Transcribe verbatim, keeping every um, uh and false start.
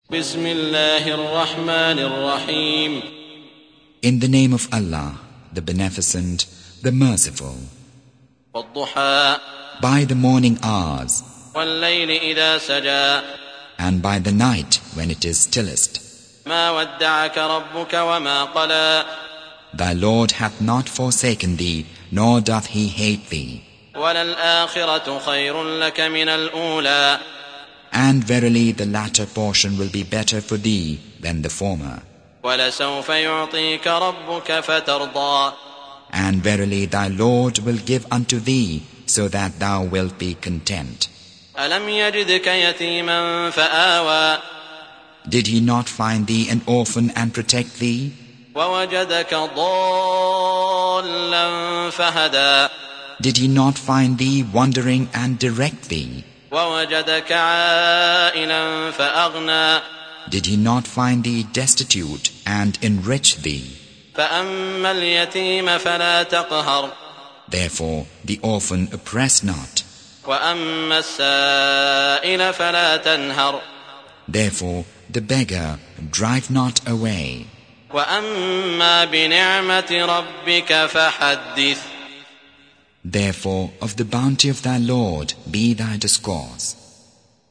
بسم الله الرحمن الرحيم. In the name of Allah, the Beneficent, the Merciful. والضحى By the morning hours, والليل إذا سجى and by the night when it is stillest. ما ودعك ربك وما قلى Thy Lord hath not forsaken thee, nor doth he hate thee. وللآخرة خير لك من الأولى And verily the latter portion will be better for thee than the former. ولسوف يعطيك ربك فترضى And verily thy Lord will give unto thee, so that thou wilt be content. ألم يجدك يتيما فآوى Did he not find thee an orphan and protect thee? ووجدك ضالا فهدى Did he not find thee wandering and direct thee? ووجدك عائلا فأغنى Did he not find thee destitute and enrich thee? فأما اليتيم فلا تقهر Therefore the orphan oppress not. وأما السائل فلا تنهر Therefore the beggar drive not away. وأما بنعمة ربك فحدث Therefore of the bounty of thy Lord be thy discourse.